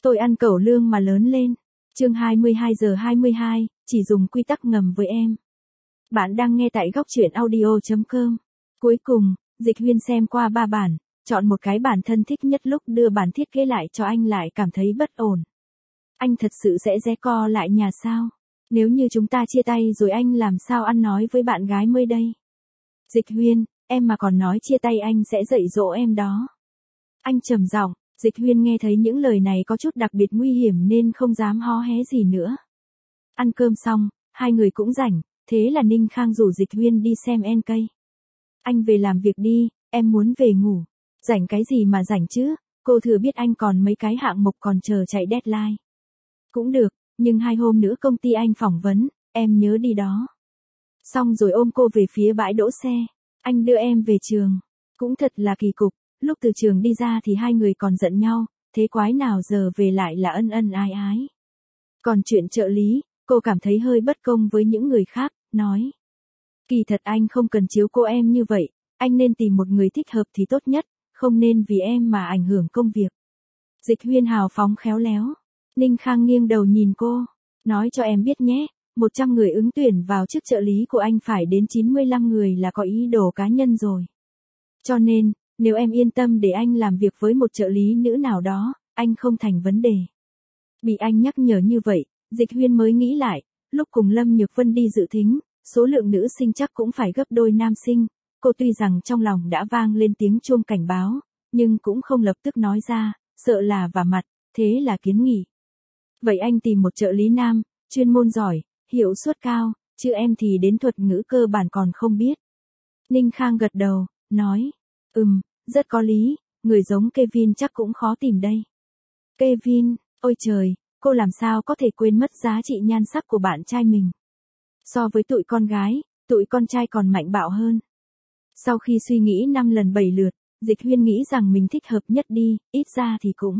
Tôi ăn cẩu lương mà lớn lên. Chương 22:22, chỉ dùng quy tắc ngầm với em. Bạn đang nghe tại góc truyện audio.com. Cuối cùng, Dịch Huyên xem qua 3 bản, chọn một cái bản thân thích nhất, lúc đưa bản thiết kế lại cho anh lại cảm thấy bất ổn. Anh thật sự sẽ co lại nhà sao? Nếu như chúng ta chia tay rồi anh làm sao ăn nói với bạn gái mới đây? Dịch Huyên, em mà còn nói chia tay anh sẽ dạy dỗ em đó. Anh trầm giọng. Dịch Huyên nghe thấy những lời này có chút đặc biệt nguy hiểm nên không dám hó hé gì nữa. Ăn cơm xong, hai người cũng rảnh, thế là Ninh Khang rủ Dịch Huyên đi xem NK. Anh về làm việc đi, em muốn về ngủ. Rảnh cái gì mà rảnh chứ, cô thừa biết anh còn mấy cái hạng mục còn chờ chạy deadline. Cũng được, nhưng 2 hôm nữa công ty anh phỏng vấn, em nhớ đi đó. Xong rồi ôm cô về phía bãi đỗ xe, anh đưa em về trường. Cũng thật là kỳ cục. Lúc từ trường đi ra thì hai người còn giận nhau, thế quái nào giờ về lại là ân ân ái ái. Còn chuyện trợ lý, cô cảm thấy hơi bất công với những người khác, nói. Kỳ thật anh không cần chiếu cô em như vậy, anh nên tìm một người thích hợp thì tốt nhất, không nên vì em mà ảnh hưởng công việc. Dịch Huyên hào phóng khéo léo. Ninh Khang nghiêng đầu nhìn cô, nói cho em biết nhé, 100 người ứng tuyển vào chức trợ lý của anh phải đến 95 người là có ý đồ cá nhân rồi. Cho nên, nếu em yên tâm để anh làm việc với một trợ lý nữ nào đó, anh không thành vấn đề. Bị anh nhắc nhở như vậy, Dịch Huyên mới nghĩ lại, lúc cùng Lâm Nhược Vân đi dự thính, số lượng nữ sinh chắc cũng phải gấp đôi nam sinh. Cô tuy rằng trong lòng đã vang lên tiếng chuông cảnh báo, nhưng cũng không lập tức nói ra, sợ là vả mặt, thế là kiến nghị. Vậy anh tìm một trợ lý nam, chuyên môn giỏi, hiệu suất cao, chứ em thì đến thuật ngữ cơ bản còn không biết. Ninh Khang gật đầu, nói. Rất có lý, người giống Kevin chắc cũng khó tìm đây. Kevin, ôi trời, cô làm sao có thể quên mất giá trị nhan sắc của bạn trai mình. So với tụi con gái, tụi con trai còn mạnh bạo hơn. Sau khi suy nghĩ 5 lần 7 lượt, Dịch Huyên nghĩ rằng mình thích hợp nhất đi, ít ra thì cũng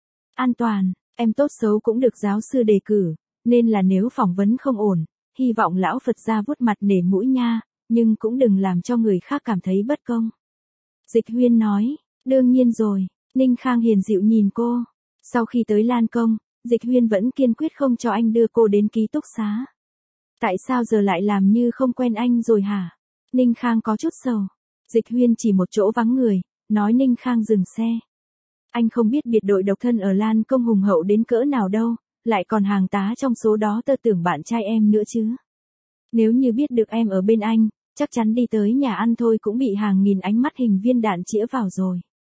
an toàn, em tốt xấu cũng được giáo sư đề cử, nên là nếu phỏng vấn không ổn, hy vọng lão Phật gia vuốt mặt nể mũi nha, nhưng cũng đừng làm cho người khác cảm thấy bất công. Dịch Huyên nói, đương nhiên rồi. Ninh Khang hiền dịu nhìn cô. Sau khi tới Lan Công, Dịch Huyên vẫn kiên quyết không cho anh đưa cô đến ký túc xá. Tại sao giờ lại làm như không quen anh rồi hả? Ninh Khang có chút sầu. Dịch Huyên chỉ một chỗ vắng người, nói Ninh Khang dừng xe. Anh không biết biệt đội độc thân ở Lan Công hùng hậu đến cỡ nào đâu, lại còn hàng tá trong số đó tơ tưởng bạn trai em nữa chứ. Nếu như biết được em ở bên anh, chắc chắn đi tới nhà ăn thôi cũng bị hàng nghìn ánh mắt hình viên đạn chĩa vào rồi.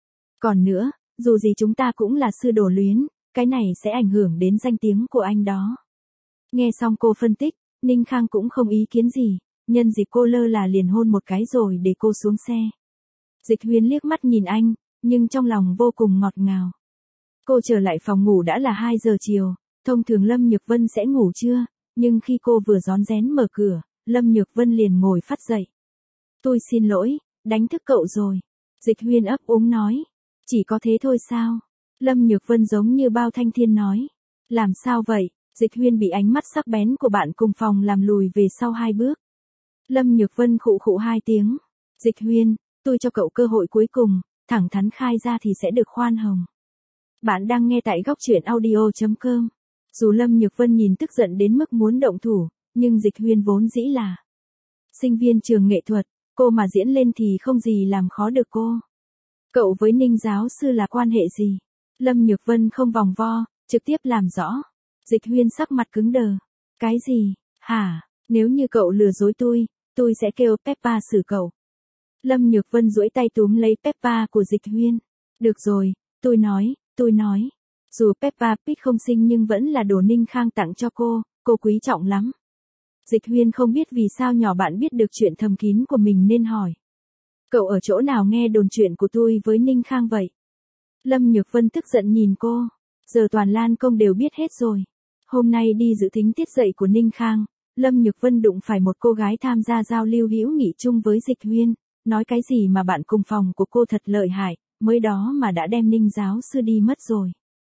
Còn nữa, dù gì chúng ta cũng là sư đồ luyến, cái này sẽ ảnh hưởng đến danh tiếng của anh đó. Nghe xong cô phân tích, Ninh Khang cũng không ý kiến gì, nhân dịp cô lơ là liền hôn một cái rồi để cô xuống xe. Dịch Huyên liếc mắt nhìn anh, nhưng trong lòng vô cùng ngọt ngào. Cô trở lại phòng ngủ đã là 2 giờ chiều, thông thường Lâm Nhược Vân sẽ ngủ trưa, nhưng khi cô vừa rón rén mở cửa, Lâm Nhược Vân liền ngồi phắt dậy. Tôi xin lỗi, đánh thức cậu rồi. Dịch Huyên ấp úng nói. Chỉ có thế thôi sao? Lâm Nhược Vân giống như bao thanh thiên nói. Làm sao vậy? Dịch Huyên bị ánh mắt sắc bén của bạn cùng phòng làm lùi về sau 2 bước. Lâm Nhược Vân khụ khụ 2 tiếng. Dịch Huyên, tôi cho cậu cơ hội cuối cùng, thẳng thắn khai ra thì sẽ được khoan hồng. Bạn đang nghe tại góc truyện audio.com. Dù Lâm Nhược Vân nhìn tức giận đến mức muốn động thủ, nhưng Dịch Huyên vốn dĩ là sinh viên trường nghệ thuật, cô mà diễn lên thì không gì làm khó được cô. Cậu với Ninh giáo sư là quan hệ gì? Lâm Nhược Vân không vòng vo, trực tiếp làm rõ. Dịch Huyên sắc mặt cứng đờ. Cái gì? Hả? Nếu như cậu lừa dối tôi sẽ kêu Peppa xử cậu. Lâm Nhược Vân duỗi tay túm lấy Peppa của Dịch Huyên. Được rồi, tôi nói. Dù Peppa Pig không xinh nhưng vẫn là đồ Ninh Khang tặng cho cô quý trọng lắm. Dịch Huyên không biết vì sao nhỏ bạn biết được chuyện thầm kín của mình nên hỏi. Cậu ở chỗ nào nghe đồn chuyện của tôi với Ninh Khang vậy? Lâm Nhược Vân tức giận nhìn cô. Giờ toàn Lan Công đều biết hết rồi. Hôm nay đi dự thính tiết dạy của Ninh Khang, Lâm Nhược Vân đụng phải một cô gái tham gia giao lưu hữu nghị chung với Dịch Huyên. Nói cái gì mà bạn cùng phòng của cô thật lợi hại, mới đó mà đã đem Ninh giáo sư đi mất rồi.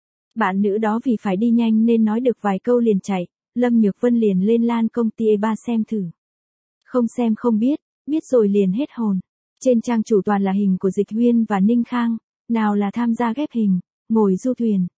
Bạn nữ đó vì phải đi nhanh nên nói được vài câu liền chạy, Lâm Nhược Vân liền lên Lan Công ty E3 xem thử. Không xem không biết rồi liền hết hồn. Trên trang chủ toàn là hình của Dịch Huyên và Ninh Khang, nào là tham gia ghép hình, ngồi du thuyền,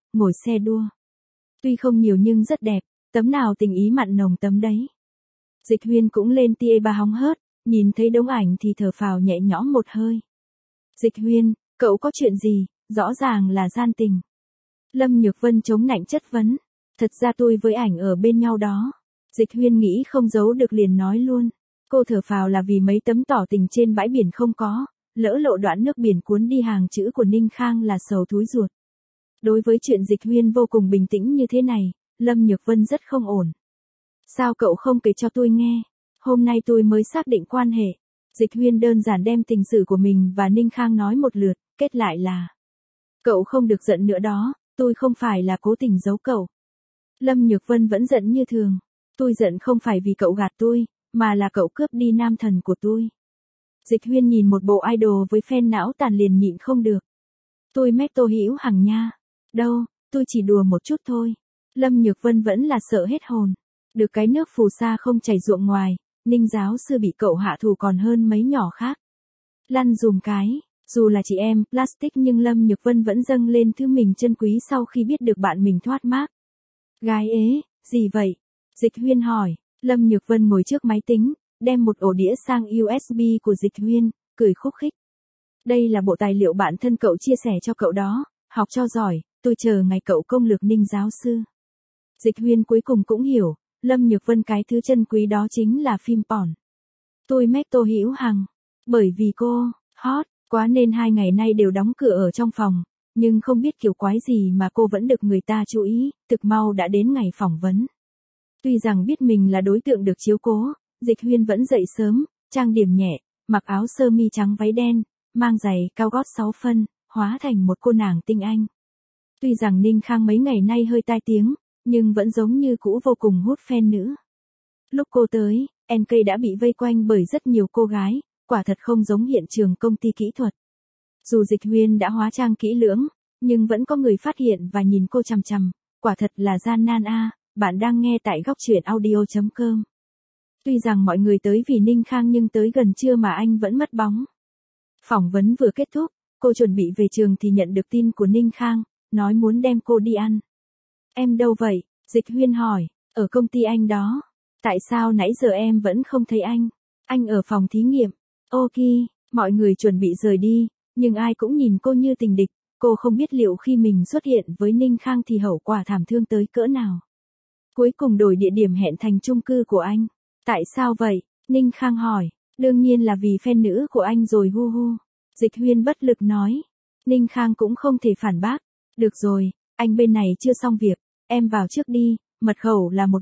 ngồi xe đua. Tuy không nhiều nhưng rất đẹp, tấm nào tình ý mặn nồng tấm đấy. Dịch Huyên cũng lên tia ba hóng hớt, nhìn thấy đống ảnh thì thở phào nhẹ nhõm một hơi. Dịch Huyên, cậu có chuyện gì, rõ ràng là gian tình. Lâm Nhược Vân chống nạnh chất vấn. Thật ra tôi với ảnh ở bên nhau đó. Dịch Huyên nghĩ không giấu được liền nói luôn. Cô thở phào là vì mấy tấm tỏ tình trên bãi biển không có, lỡ lộ đoạn nước biển cuốn đi hàng chữ của Ninh Khang là sầu thúi ruột. Đối với chuyện Dịch Huyên vô cùng bình tĩnh như thế này, Lâm Nhược Vân rất không ổn. Sao cậu không kể cho tôi nghe? Hôm nay tôi mới xác định quan hệ. Dịch Huyên đơn giản đem tình sự của mình và Ninh Khang nói một lượt, kết lại là: cậu không được giận nữa đó, tôi không phải là cố tình giấu cậu. Lâm Nhược Vân vẫn giận như thường. Tôi giận không phải vì cậu gạt tôi, mà là cậu cướp đi nam thần của tôi. Dịch Huyên nhìn một bộ idol với fan não tàn liền nhịn không được. Tôi mét Tô Hữu Hằng nha. Đâu, tôi chỉ đùa một chút thôi. Lâm Nhược Vân vẫn là sợ hết hồn. Được cái nước phù sa không chảy ruộng ngoài, Ninh giáo sư bị cậu hạ thủ còn hơn mấy nhỏ khác. Lăn dùm cái, dù là chị em plastic nhưng Lâm Nhược Vân vẫn dâng lên thứ mình trân quý sau khi biết được bạn mình thoát mác. Gái ế, gì vậy? Dịch Huyên hỏi. Lâm Nhược Vân ngồi trước máy tính, đem một ổ đĩa sang USB của Dịch Huyên, cười khúc khích. Đây là bộ tài liệu bạn thân cậu chia sẻ cho cậu đó, học cho giỏi, tôi chờ ngày cậu công lược Ninh giáo sư. Dịch Huyên cuối cùng cũng hiểu, Lâm Nhược Vân cái thứ chân quý đó chính là phim porn. Tôi mét Tô Hữu Hằng, bởi vì cô hot quá nên 2 ngày nay đều đóng cửa ở trong phòng, nhưng không biết kiểu quái gì mà cô vẫn được người ta chú ý, thực mau đã đến ngày phỏng vấn. Tuy rằng biết mình là đối tượng được chiếu cố, Dịch Huyên vẫn dậy sớm, trang điểm nhẹ, mặc áo sơ mi trắng váy đen, mang giày cao gót 6 phân, hóa thành một cô nàng tinh anh. Tuy rằng Ninh Khang mấy ngày nay hơi tai tiếng, nhưng vẫn giống như cũ vô cùng hút fan nữ. Lúc cô tới, NK đã bị vây quanh bởi rất nhiều cô gái, quả thật không giống hiện trường công ty kỹ thuật. Dù Dịch Huyên đã hóa trang kỹ lưỡng, nhưng vẫn có người phát hiện và nhìn cô chằm chằm, quả thật là gian nan a. Bạn đang nghe tại góc truyện audio.com. Tuy rằng mọi người tới vì Ninh Khang nhưng tới gần trưa mà anh vẫn mất bóng. Phỏng vấn vừa kết thúc, cô chuẩn bị về trường thì nhận được tin của Ninh Khang, nói muốn đem cô đi ăn. Em đâu vậy? Dịch Huyên hỏi. Ở công ty anh đó. Tại sao nãy giờ em vẫn không thấy anh? Anh ở phòng thí nghiệm. Ok, mọi người chuẩn bị rời đi, nhưng ai cũng nhìn cô như tình địch. Cô không biết liệu khi mình xuất hiện với Ninh Khang thì hậu quả thảm thương tới cỡ nào. Cuối cùng đổi địa điểm hẹn thành chung cư của anh. Tại sao vậy? Ninh Khang hỏi. Đương nhiên là vì fan nữ của anh rồi hu hu. Dịch Huyên bất lực nói. Ninh Khang cũng không thể phản bác. Được rồi, anh bên này chưa xong việc, em vào trước đi, mật khẩu là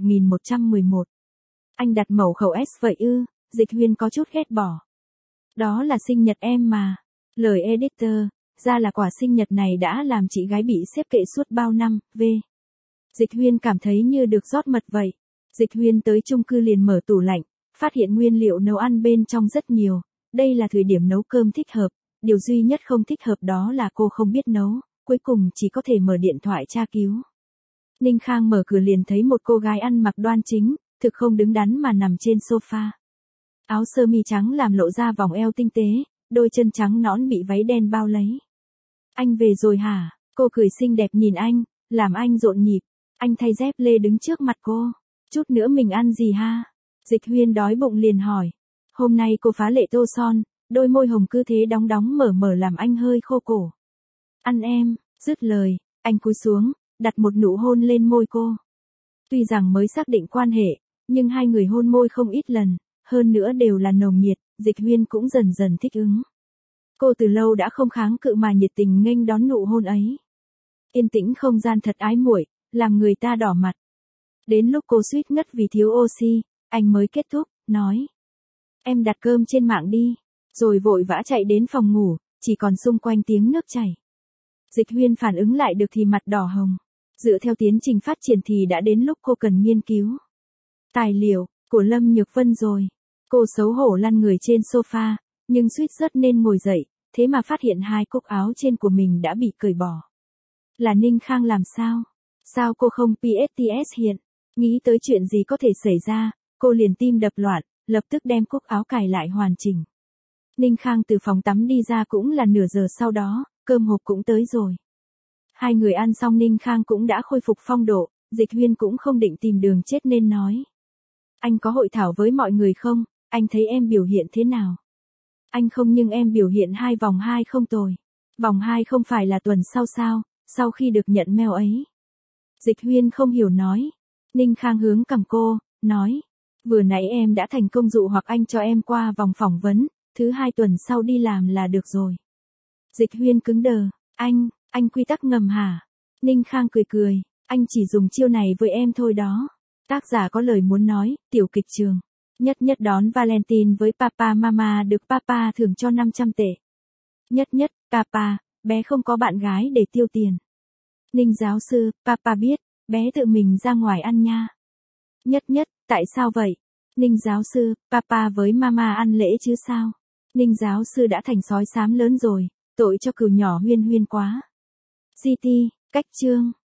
1111. Anh đặt mẩu khẩu S vậy ư? Dịch Huyên có chút ghét bỏ. Đó là sinh nhật em mà. Lời editor, ra là quả sinh nhật này đã làm chị gái bị xếp kệ suốt bao năm, v. Dịch Huyên cảm thấy như được rót mật vậy. Dịch Huyên tới chung cư liền mở tủ lạnh, phát hiện nguyên liệu nấu ăn bên trong rất nhiều. Đây là thời điểm nấu cơm thích hợp, điều duy nhất không thích hợp đó là cô không biết nấu, cuối cùng chỉ có thể mở điện thoại tra cứu. Ninh Khang mở cửa liền thấy một cô gái ăn mặc đoan chính, thực không đứng đắn mà nằm trên sofa. Áo sơ mi trắng làm lộ ra vòng eo tinh tế, đôi chân trắng nõn bị váy đen bao lấy. Anh về rồi hả? Cô cười xinh đẹp nhìn anh, làm anh rộn nhịp. Anh thay dép lê đứng trước mặt cô. Chút nữa mình ăn gì ha? Dịch Huyên đói bụng liền hỏi. Hôm nay cô phá lệ tô son, đôi môi hồng cứ thế đóng đóng mở mở làm anh hơi khô cổ. Ăn em, dứt lời, anh cúi xuống, đặt một nụ hôn lên môi cô. Tuy rằng mới xác định quan hệ, nhưng hai người hôn môi không ít lần, hơn nữa đều là nồng nhiệt, Dịch Huyên cũng dần dần thích ứng. Cô từ lâu đã không kháng cự mà nhiệt tình nghênh đón nụ hôn ấy. Yên tĩnh không gian thật ái muội, làm người ta đỏ mặt. Đến lúc cô suýt ngất vì thiếu oxy, anh mới kết thúc, nói. Em đặt cơm trên mạng đi, rồi vội vã chạy đến phòng ngủ, chỉ còn xung quanh tiếng nước chảy. Dịch Huyên phản ứng lại được thì mặt đỏ hồng. Dựa theo tiến trình phát triển thì đã đến lúc cô cần nghiên cứu tài liệu của Lâm Nhược Vân rồi. Cô xấu hổ lăn người trên sofa, nhưng suýt rớt nên ngồi dậy, thế mà phát hiện hai cúc áo trên của mình đã bị cởi bỏ. Là Ninh Khang làm sao? Sao cô không PSTS hiện? Nghĩ tới chuyện gì có thể xảy ra, cô liền tim đập loạn, lập tức đem cúc áo cài lại hoàn chỉnh. Ninh Khang từ phòng tắm đi ra cũng là nửa giờ sau đó, cơm hộp cũng tới rồi. Hai người ăn xong Ninh Khang cũng đã khôi phục phong độ, Dịch Huyên cũng không định tìm đường chết nên nói. Anh có hội thảo với mọi người không? Anh thấy em biểu hiện thế nào? Anh không, nhưng em biểu hiện 2 vòng 2 không tồi. Vòng 2 không phải là tuần sau sao, sau khi được nhận mail ấy. Dịch Huyên không hiểu nói. Ninh Khang hướng cằm cô, nói. Vừa nãy em đã thành công dụ hoặc anh cho em qua vòng phỏng vấn, thứ 2 tuần sau đi làm là được rồi. Dịch Huyên cứng đờ. Anh quy tắc ngầm hả? Ninh Khang cười cười. Anh chỉ dùng chiêu này với em thôi đó. Tác giả có lời muốn nói, tiểu kịch trường. Nhất Nhất đón Valentine với Papa Mama được Papa thưởng cho 500 tệ. Nhất Nhất, Papa, bé không có bạn gái để tiêu tiền. Ninh giáo sư, Papa biết, bé tự mình ra ngoài ăn nha. Nhất Nhất, tại sao vậy? Ninh giáo sư, Papa với Mama ăn lễ chứ sao? Ninh giáo sư đã thành sói xám lớn rồi, tội cho cừu nhỏ Huyên Huyên quá. GT, cách chương.